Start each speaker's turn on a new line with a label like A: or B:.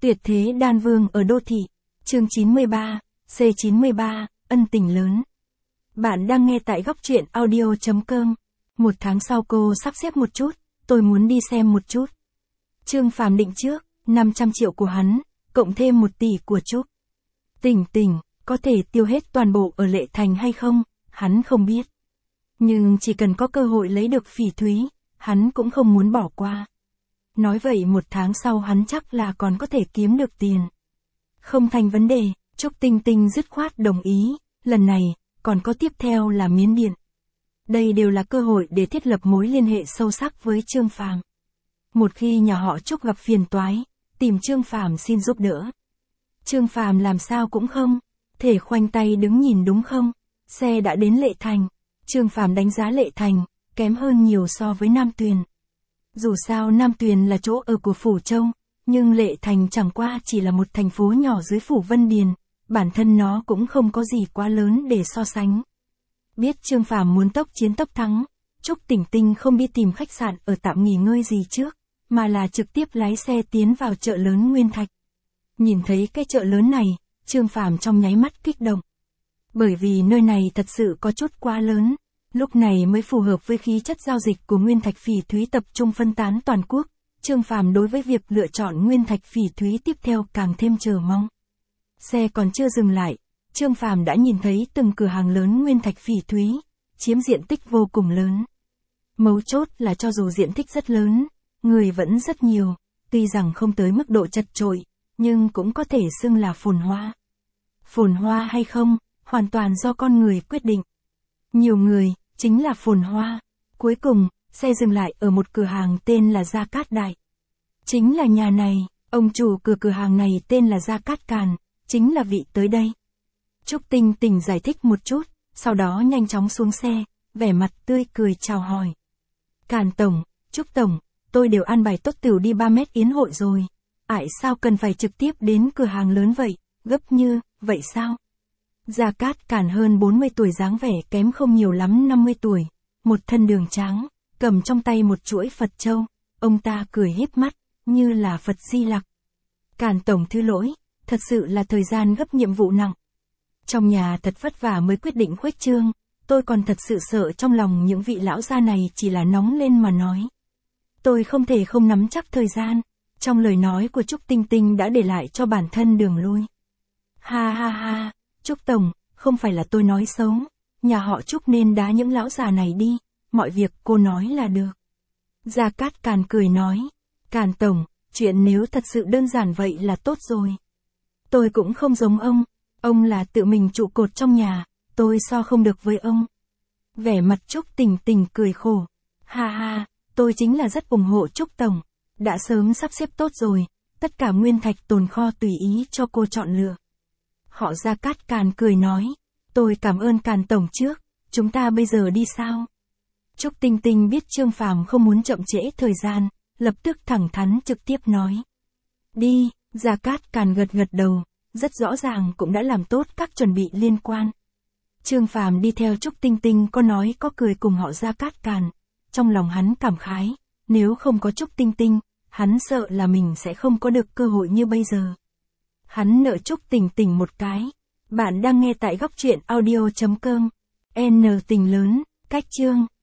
A: Tuyệt thế đan vương ở đô thị. Chương 93, C93, ân tình lớn. Bạn đang nghe tại góc truyện audio.com. Một tháng sau cô sắp xếp một chút, tôi muốn đi xem một chút. Trương Phàm định trước, 500 triệu của hắn, cộng thêm 1 tỷ của Trúc. Tỉnh, có thể tiêu hết toàn bộ ở Lệ Thành hay không, hắn không biết. Nhưng chỉ cần có cơ hội lấy được Phỉ Thúy, hắn cũng không muốn bỏ qua. Nói vậy một tháng sau hắn chắc là còn có thể kiếm được tiền. Không thành vấn đề, Trúc Tinh Tinh dứt khoát đồng ý, lần này, còn có tiếp theo là Miến Điện. Đây đều là cơ hội để thiết lập mối liên hệ sâu sắc với Trương Phàm. Một khi nhà họ Trúc gặp phiền toái, tìm Trương Phàm xin giúp đỡ. Trương Phàm làm sao cũng không thể khoanh tay đứng nhìn đúng không? Xe đã đến Lệ Thành. Trương Phàm đánh giá Lệ Thành, kém hơn nhiều so với Nam Tuyền. Dù sao Nam Tuyền là chỗ ở của Phủ Châu, nhưng Lệ Thành chẳng qua chỉ là một thành phố nhỏ dưới Phủ Vân Điền, bản thân nó cũng không có gì quá lớn để so sánh. Biết Trương Phàm muốn tốc chiến tốc thắng, Trúc Tỉnh Tinh không đi tìm khách sạn ở tạm nghỉ ngơi gì trước, mà là trực tiếp lái xe tiến vào chợ lớn Nguyên Thạch. Nhìn thấy cái chợ lớn này, Trương Phàm trong nháy mắt kích động. Bởi vì nơi này thật sự có chút quá lớn, lúc này mới phù hợp với khí chất giao dịch của Nguyên Thạch Phỉ Thúy tập trung phân tán toàn quốc. Trương Phàm đối với việc lựa chọn Nguyên Thạch Phỉ Thúy tiếp theo càng thêm chờ mong. Xe còn chưa dừng lại, Trương Phàm đã nhìn thấy từng cửa hàng lớn Nguyên Thạch Phỉ Thúy, chiếm diện tích vô cùng lớn. Mấu chốt là cho dù diện tích rất lớn, người vẫn rất nhiều, tuy rằng không tới mức độ chật chội, nhưng cũng có thể xưng là phồn hoa. Phồn hoa hay không, hoàn toàn do con người quyết định. Nhiều người, chính là phồn hoa. Cuối cùng, xe dừng lại ở một cửa hàng tên là Gia Cát Đại. Chính là nhà này, ông chủ cửa hàng này tên là Gia Cát Càn, chính là vị tới đây. Trúc Tinh Tinh giải thích một chút, sau đó nhanh chóng xuống xe, vẻ mặt tươi cười chào hỏi. Càn tổng, Trúc tổng, tôi đều an bài tốt tửu đi 3 mét yến hội rồi. Ải sao cần phải trực tiếp đến cửa hàng lớn vậy, gấp như, vậy sao? Gia Cát Càn hơn 40 tuổi dáng vẻ kém không nhiều lắm 50 tuổi, một thân đường trắng, cầm trong tay một chuỗi Phật châu, ông ta cười híp mắt, như là Phật Di Lặc. Càn tổng thứ lỗi, thật sự là thời gian gấp nhiệm vụ nặng. Trong nhà thật vất vả mới quyết định khuếch trương, tôi còn thật sự sợ trong lòng những vị lão gia này chỉ là nóng lên mà nói. Tôi không thể không nắm chắc thời gian, trong lời nói của Trúc Tinh Tinh đã để lại cho bản thân đường lui. Ha, Trúc tổng, không phải là tôi nói xấu, nhà họ Trúc nên đá những lão già này đi, mọi việc cô nói là được. Gia Cát Càn cười nói, Càn tổng, chuyện nếu thật sự đơn giản vậy là tốt rồi. Tôi cũng không giống ông là tự mình trụ cột trong nhà, tôi so không được với ông. Vẻ mặt Trúc Tình Tình cười khổ, ha, tôi chính là rất ủng hộ Trúc tổng, đã sớm sắp xếp tốt rồi, tất cả nguyên thạch tồn kho tùy ý cho cô chọn lựa. Họ Gia Cát Càn cười nói, tôi cảm ơn Càn tổng trước, chúng ta bây giờ đi sao? Trúc Tinh Tinh biết Trương Phàm không muốn chậm trễ thời gian, lập tức thẳng thắn trực tiếp nói. Đi, Gia Cát Càn gật đầu, rất rõ ràng cũng đã làm tốt các chuẩn bị liên quan. Trương Phàm đi theo Trúc Tinh Tinh có nói có cười cùng họ Gia Cát Càn, trong lòng hắn cảm khái, nếu không có Trúc Tinh Tinh, hắn sợ là mình sẽ không có được cơ hội như bây giờ. Hắn nợ Trúc Tình Tình một cái. Bạn đang nghe tại góc truyện audio.com. N tình lớn, cách chương.